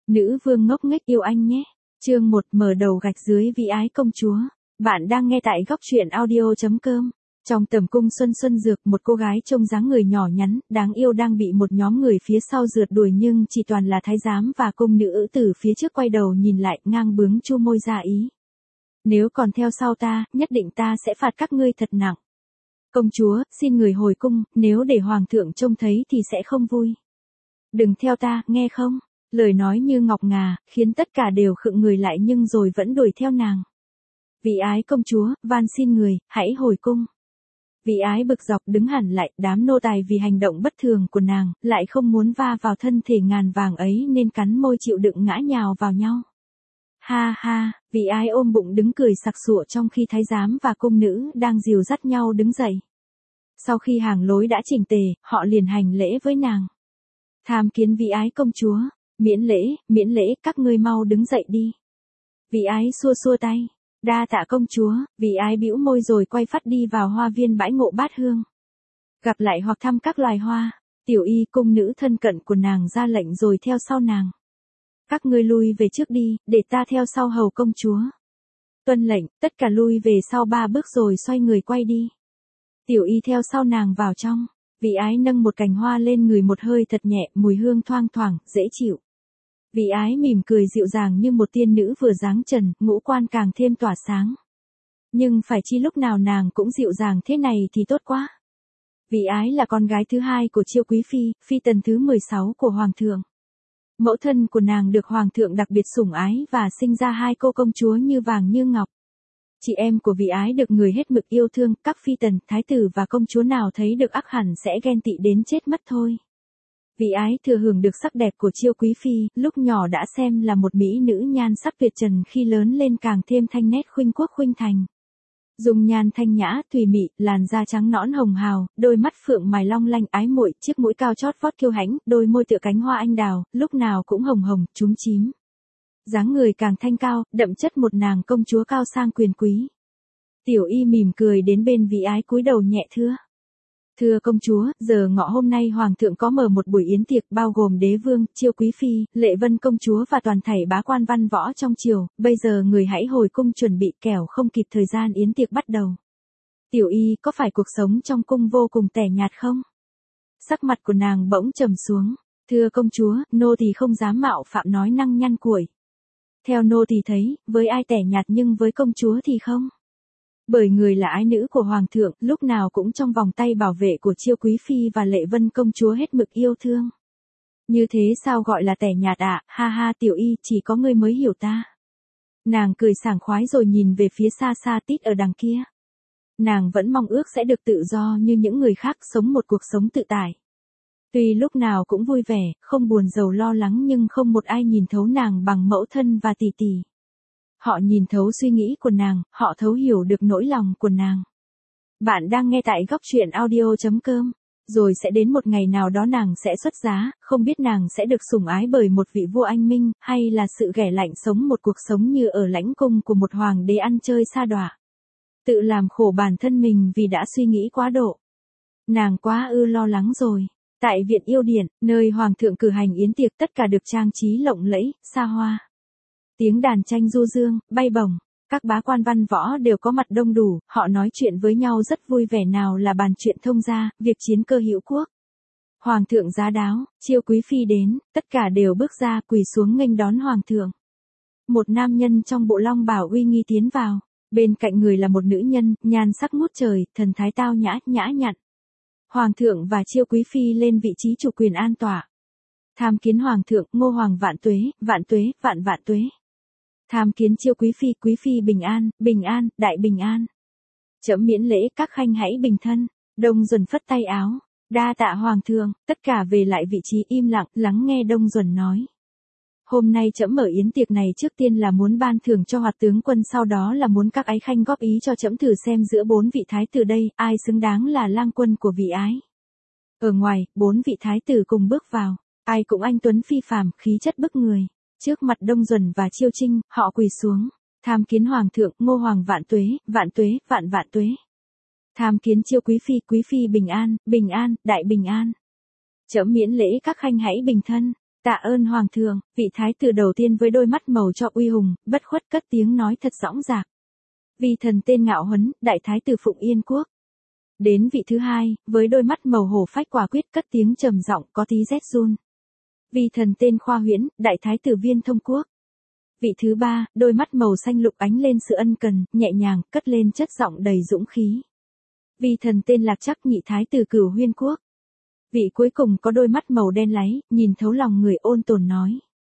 Nữ vương ngốc nghếch yêu anh nhé. Chương 1 mở đầu gạch dưới vĩ ái công chúa. Bạn đang nghe tại góc truyện audio.com. Trong tầm cung Xuân Xuân Dược, một cô gái trông dáng người nhỏ nhắn, đáng yêu đang bị một nhóm người phía sau rượt đuổi, nhưng chỉ toàn là thái giám và cung nữ từ phía trước quay đầu nhìn lại, ngang bướng chu môi ra ý. Nếu còn theo sau ta, nhất định ta sẽ phạt các ngươi thật nặng. Công chúa, xin người hồi cung, nếu để hoàng thượng trông thấy thì sẽ không vui. Đừng theo ta, nghe không? Lời nói như ngọc ngà, khiến tất cả đều khựng người lại nhưng rồi vẫn đuổi theo nàng. Vĩ ái công chúa, van xin người, hãy hồi cung. Vĩ ái bực dọc đứng hẳn lại, đám nô tài vì hành động bất thường của nàng, lại không muốn va vào thân thể ngàn vàng ấy nên cắn môi chịu đựng ngã nhào vào nhau. Ha ha, vĩ ái ôm bụng đứng cười sặc sụa trong khi thái giám và cung nữ đang dìu dắt nhau đứng dậy. Sau khi hàng lối đã chỉnh tề, họ liền hành lễ với nàng. Tham kiến vĩ ái công chúa. Miễn lễ, các ngươi mau đứng dậy đi. Vĩ ái xua xua tay. Đa tạ công chúa. Vĩ ái bĩu môi rồi quay phắt đi vào hoa viên bãi ngộ bát hương. Gặp lại hoặc thăm các loài hoa. Tiểu y cung nữ thân cận của nàng ra lệnh rồi theo sau nàng. Các ngươi lui về trước đi, để ta theo sau hầu công chúa. Tuân lệnh, tất cả lui về sau 3 bước rồi xoay người quay đi. Tiểu y theo sau nàng vào trong. Vĩ ái nâng một cành hoa lên người một hơi thật nhẹ, mùi hương thoang thoảng, dễ chịu. Vĩ ái mỉm cười dịu dàng như một tiên nữ vừa dáng trần, ngũ quan càng thêm tỏa sáng. Nhưng phải chi lúc nào nàng cũng dịu dàng thế này thì tốt quá. Vĩ ái là con gái thứ hai của Chiêu Quý Phi, phi tần thứ 16 của Hoàng thượng. Mẫu thân của nàng được Hoàng thượng đặc biệt sủng ái và sinh ra 2 cô công chúa như vàng như ngọc. Chị em của Vĩ ái được người hết mực yêu thương, các phi tần, thái tử và công chúa nào thấy được ắt hẳn sẽ ghen tị đến chết mất thôi. Vĩ ái thừa hưởng được sắc đẹp của Chiêu Quý Phi, lúc nhỏ đã xem là một mỹ nữ nhan sắc tuyệt trần, khi lớn lên càng thêm thanh nét khuynh quốc khuynh thành. Dung nhan thanh nhã, thùy mị, làn da trắng nõn hồng hào, đôi mắt phượng mài long lanh ái muội, chiếc mũi cao chót vót kiêu hãnh, đôi môi tựa cánh hoa anh đào, lúc nào cũng hồng hồng, chúm chím. Dáng người càng thanh cao, đậm chất một nàng công chúa cao sang quyền quý. Tiểu y mỉm cười đến bên Vĩ ái cúi đầu nhẹ thưa. Thưa công chúa, giờ ngọ hôm nay hoàng thượng có mở một buổi yến tiệc bao gồm đế vương, Chiêu Quý Phi, Lệ Vân công chúa và toàn thảy bá quan văn võ trong triều, bây giờ người hãy hồi cung chuẩn bị kẻo không kịp thời gian yến tiệc bắt đầu. Tiểu y, có phải cuộc sống trong cung vô cùng tẻ nhạt không? Sắc mặt của nàng bỗng trầm xuống. Thưa công chúa, nô tỳ không dám mạo phạm nói năng nhăn cuội. Theo nô tỳ thấy, với ai tẻ nhạt nhưng với công chúa thì không. Bởi người là ái nữ của hoàng thượng, lúc nào cũng trong vòng tay bảo vệ của Chiêu Quý Phi và Lệ Vân công chúa hết mực yêu thương. Như thế sao gọi là tẻ nhạt ạ? Ha ha, tiểu y, chỉ có ngươi mới hiểu ta. Nàng cười sảng khoái rồi nhìn về phía xa xa tít ở đằng kia. Nàng vẫn mong ước sẽ được tự do như những người khác, sống một cuộc sống tự tại. Tuy lúc nào cũng vui vẻ, không buồn rầu lo lắng, nhưng không một ai nhìn thấu nàng bằng mẫu thân và tỷ tỷ. Họ nhìn thấu suy nghĩ của nàng, họ thấu hiểu được nỗi lòng của nàng. Bạn đang nghe tại góc truyện audio.com. Rồi sẽ đến một ngày nào đó nàng sẽ xuất giá, không biết nàng sẽ được sủng ái bởi một vị vua anh minh, hay là sự ghẻ lạnh sống một cuộc sống như ở lãnh cung của một hoàng đế ăn chơi sa đọa. Tự làm khổ bản thân mình vì đã suy nghĩ quá độ. Nàng quá lo lắng rồi. Tại viện yêu điển, nơi hoàng thượng cử hành yến tiệc, tất cả được trang trí lộng lẫy, xa hoa. Tiếng đàn tranh du dương, bay bổng, các bá quan văn võ đều có mặt đông đủ, họ nói chuyện với nhau rất vui vẻ, nào là bàn chuyện thông gia, việc chiến cơ hữu quốc. Hoàng thượng giá đáo, Chiêu Quý Phi đến, tất cả đều bước ra quỳ xuống nghênh đón hoàng thượng. Một nam nhân trong bộ long bào uy nghi tiến vào, bên cạnh người là một nữ nhân, nhan sắc ngút trời, thần thái tao nhã, nhã nhặn. Hoàng thượng và Chiêu Quý Phi lên vị trí chủ quyền an tọa. Tham kiến hoàng thượng, Ngô hoàng vạn tuế, vạn vạn tuế. Tham kiến Chiêu Quý Phi bình an, đại bình an. Trẫm miễn lễ, các khanh hãy bình thân. Đông Duẩn phất tay áo. Đa tạ hoàng thượng, tất cả về lại vị trí im lặng, lắng nghe Đông Duẩn nói. Hôm nay trẫm mở yến tiệc này trước tiên là muốn ban thưởng cho hoạt tướng quân, sau đó là muốn các ái khanh góp ý cho trẫm thử xem giữa 4 vị thái tử đây, ai xứng đáng là lang quân của Vĩ ái. Ở ngoài, 4 vị thái tử cùng bước vào, ai cũng anh tuấn phi phàm, khí chất bức người. Trước mặt Đông Duẩn và Chiêu Trinh, họ quỳ xuống. Tham kiến hoàng thượng, Ngô hoàng vạn tuế, vạn vạn tuế. Tham kiến Chiêu Quý Phi bình an, đại bình an. Trẫm miễn lễ, các khanh hãy bình thân. Tạ ơn hoàng thượng, vị thái tử đầu tiên với đôi mắt màu cho uy hùng, bất khuất cất tiếng nói thật dõng dạc. Vi thần tên Ngạo Huấn, đại thái tử Phụng Yên quốc. Đến vị thứ hai, với đôi mắt màu hổ phách quả quyết cất tiếng trầm giọng có tí rét run. Vi thần tên Khoa Huyễn, đại thái tử Viên Thông quốc. Vị thứ ba, đôi mắt màu xanh lục ánh lên sự ân cần, nhẹ nhàng, cất lên chất giọng đầy dũng khí. Vi thần tên Lạc Trắc, nhị thái tử Cửu Huyên quốc. Vị cuối cùng có đôi mắt màu đen láy, nhìn thấu lòng người, ôn tồn nói.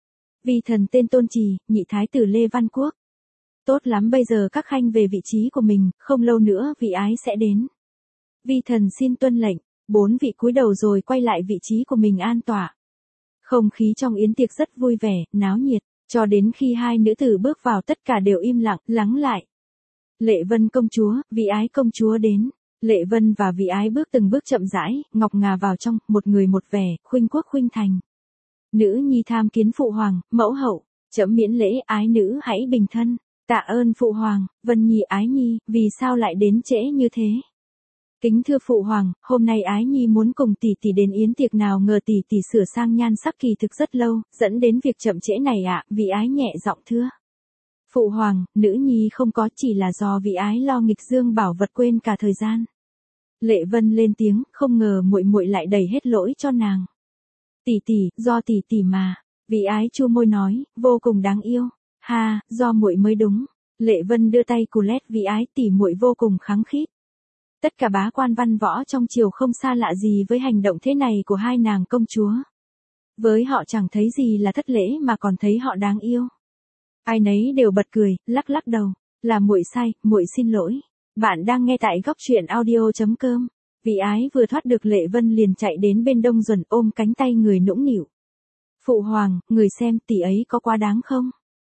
Vi thần tên Tôn Trì, nhị thái tử Lê Văn quốc. Tốt lắm, bây giờ các khanh về vị trí của mình, không lâu nữa vị ái sẽ đến. Vi thần xin tuân lệnh. 4 vị cúi đầu rồi quay lại vị trí của mình an tọa. Không khí trong yến tiệc rất vui vẻ, náo nhiệt, cho đến khi hai nữ tử bước vào tất cả đều im lặng, lắng lại. Lệ Vân công chúa, vị ái công chúa đến. Lệ Vân và vị ái bước từng bước chậm rãi, ngọc ngà vào trong, một người một vẻ, khuynh quốc khuynh thành. Nữ nhi tham kiến phụ hoàng, mẫu hậu, trẫm miễn lễ, ái nữ hãy bình thân. Tạ ơn phụ hoàng, Vân nhi ái nhi, vì sao lại đến trễ như thế? Kính thưa phụ hoàng, hôm nay ái nhi muốn cùng tỷ tỷ đến yến tiệc, nào ngờ tỷ tỷ sửa sang nhan sắc kỳ thực rất lâu, dẫn đến việc chậm trễ này ạ, vị ái nhẹ giọng thưa. Phụ hoàng, nữ nhi không có, chỉ là do vị ái lo nghịch dương bảo vật quên cả thời gian. Lệ Vân lên tiếng, không ngờ muội muội lại đẩy hết lỗi cho nàng. Tỷ tỷ, do tỷ tỷ mà. Vị ái chu môi nói, vô cùng đáng yêu. Ha, do muội mới đúng. Lệ Vân đưa tay cù lét vị ái, tỷ muội vô cùng kháng khít. Tất cả bá quan văn võ trong triều không xa lạ gì với hành động thế này của hai nàng công chúa. Với họ chẳng thấy gì là thất lễ mà còn thấy họ đáng yêu. Ai nấy đều bật cười, lắc lắc đầu, là muội sai, muội xin lỗi. Bạn đang nghe tại góc truyện audio.com. Vị ái vừa thoát được Lệ Vân liền chạy đến bên Đông Duẩn ôm cánh tay người nũng nịu. Phụ hoàng, người xem tỷ ấy có quá đáng không?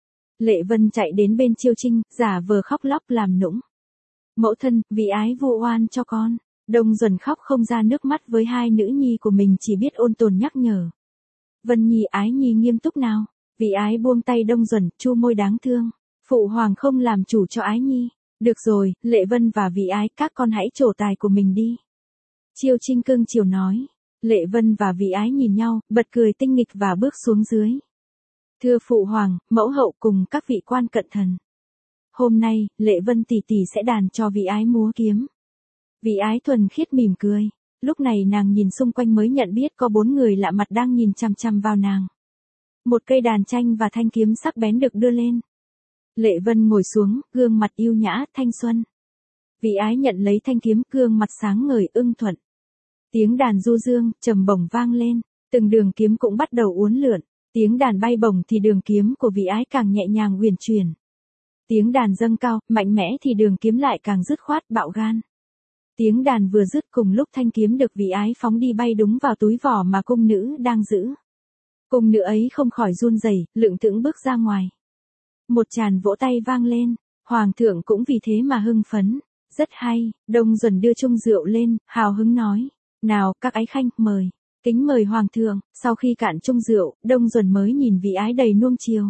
Lệ Vân chạy đến bên Chiêu Trinh, giả vờ khóc lóc làm nũng. Mẫu thân, vị ái vu oan cho con. Đông Duẩn khóc không ra nước mắt với hai nữ nhi của mình, chỉ biết ôn tồn nhắc nhở. Vân nhi ái nhi nghiêm túc nào. Vị ái buông tay Đông Duẩn, chu môi đáng thương. Phụ hoàng không làm chủ cho ái nhi. Được rồi, Lệ Vân và vị ái, các con hãy trổ tài của mình đi. Chiêu Trinh cưng chiều nói. Lệ Vân và vị ái nhìn nhau, bật cười tinh nghịch và bước xuống dưới. Thưa phụ hoàng, mẫu hậu cùng các vị quan cận thần. Hôm nay, Lệ Vân tỷ tỷ sẽ đàn cho vị ái múa kiếm. Vị ái thuần khiết mỉm cười. Lúc này nàng nhìn xung quanh mới nhận biết có 4 người lạ mặt đang nhìn chằm chằm vào nàng. Một cây đàn tranh và thanh kiếm sắc bén được đưa lên. Lệ Vân ngồi xuống, gương mặt yêu nhã, thanh xuân. Vị ái nhận lấy thanh kiếm, gương mặt sáng ngời ưng thuận. Tiếng đàn du dương, trầm bổng vang lên, từng đường kiếm cũng bắt đầu uốn lượn. Tiếng đàn bay bổng thì đường kiếm của vị ái càng nhẹ nhàng uyển chuyển. Tiếng đàn dâng cao, mạnh mẽ thì đường kiếm lại càng dứt khoát, bạo gan. Tiếng đàn vừa dứt cùng lúc thanh kiếm được vị ái phóng đi bay đúng vào túi vỏ mà cung nữ đang giữ. Cung nữ ấy không khỏi run rẩy, lững thững bước ra ngoài. Một tràng vỗ tay vang lên, hoàng thượng cũng vì thế mà hưng phấn. Rất hay, Đông Duẩn đưa chung rượu lên, hào hứng nói. Nào, các ái khanh, mời. Kính mời hoàng thượng. Sau khi cạn chung rượu, Đông Duẩn mới nhìn vị ái đầy nuông chiều.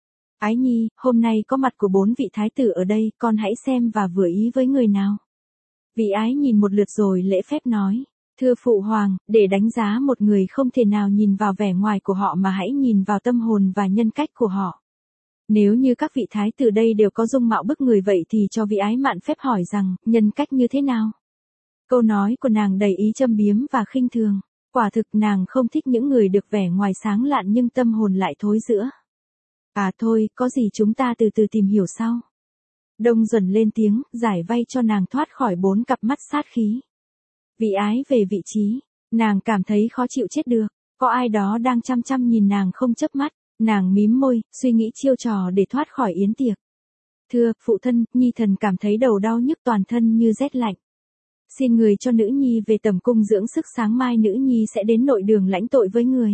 Ái nhi, hôm nay có mặt của 4 vị thái tử ở đây, con hãy xem và vừa ý với người nào. Vị ái nhìn một lượt rồi lễ phép nói. Thưa phụ hoàng, để đánh giá một người không thể nào nhìn vào vẻ ngoài của họ mà hãy nhìn vào tâm hồn và nhân cách của họ. Nếu như các vị thái tử đây đều có dung mạo bức người vậy thì cho vị ái mạn phép hỏi rằng, nhân cách như thế nào? Câu nói của nàng đầy ý châm biếm và khinh thường. Quả thực nàng không thích những người được vẻ ngoài sáng lạn nhưng tâm hồn lại thối rữa. À thôi, có gì chúng ta từ từ tìm hiểu sau. Đông Duẩn lên tiếng, giải vay cho nàng thoát khỏi 4 cặp mắt sát khí. Vị ái về vị trí, nàng cảm thấy khó chịu chết được, có ai đó đang chăm chăm nhìn nàng không chớp mắt, nàng mím môi, suy nghĩ chiêu trò để thoát khỏi yến tiệc. Thưa, phụ thân, nhi thần cảm thấy đầu đau nhức toàn thân như rét lạnh. Xin người cho nữ nhi về tẩm cung dưỡng sức, sáng mai nữ nhi sẽ đến nội đường lãnh tội với người.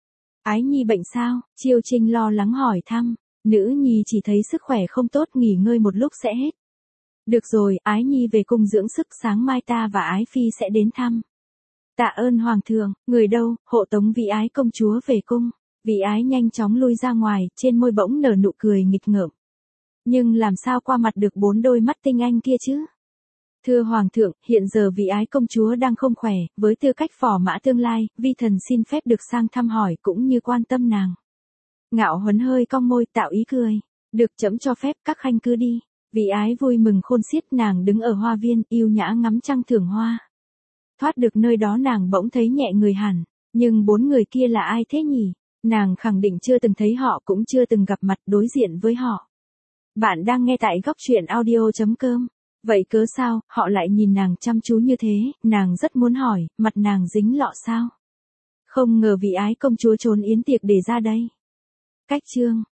Ái nhi bệnh sao? Chiêu Trinh lo lắng hỏi thăm. Nữ nhi chỉ thấy sức khỏe không tốt, nghỉ ngơi một lúc sẽ hết. Được rồi, ái nhi về cung dưỡng sức, sáng mai ta và ái phi sẽ đến thăm. Tạ ơn hoàng thượng, người đâu, hộ tống vị ái công chúa về cung. Vị ái nhanh chóng lui ra ngoài, trên môi bỗng nở nụ cười nghịch ngợm. Nhưng làm sao qua mặt được 4 đôi mắt tinh anh kia chứ? Thưa Hoàng thượng, hiện giờ vị ái công chúa đang không khỏe, với tư cách phò mã tương lai, vi thần xin phép được sang thăm hỏi cũng như quan tâm nàng. Ngạo Huấn hơi cong môi tạo ý cười. Được trẫm cho phép, các khanh cứ đi. Vị ái vui mừng khôn xiết, nàng đứng ở hoa viên, yêu nhã ngắm trăng thưởng hoa. Thoát được nơi đó nàng bỗng thấy nhẹ người hẳn. Nhưng 4 người kia là ai thế nhỉ? Nàng khẳng định chưa từng thấy họ, cũng chưa từng gặp mặt đối diện với họ. Bạn đang nghe tại góc truyện audio.com. Vậy cớ sao, họ lại nhìn nàng chăm chú như thế, nàng rất muốn hỏi, mặt nàng dính lọ sao? Không ngờ vị ái công chúa trốn yến tiệc để ra đây. Cách chương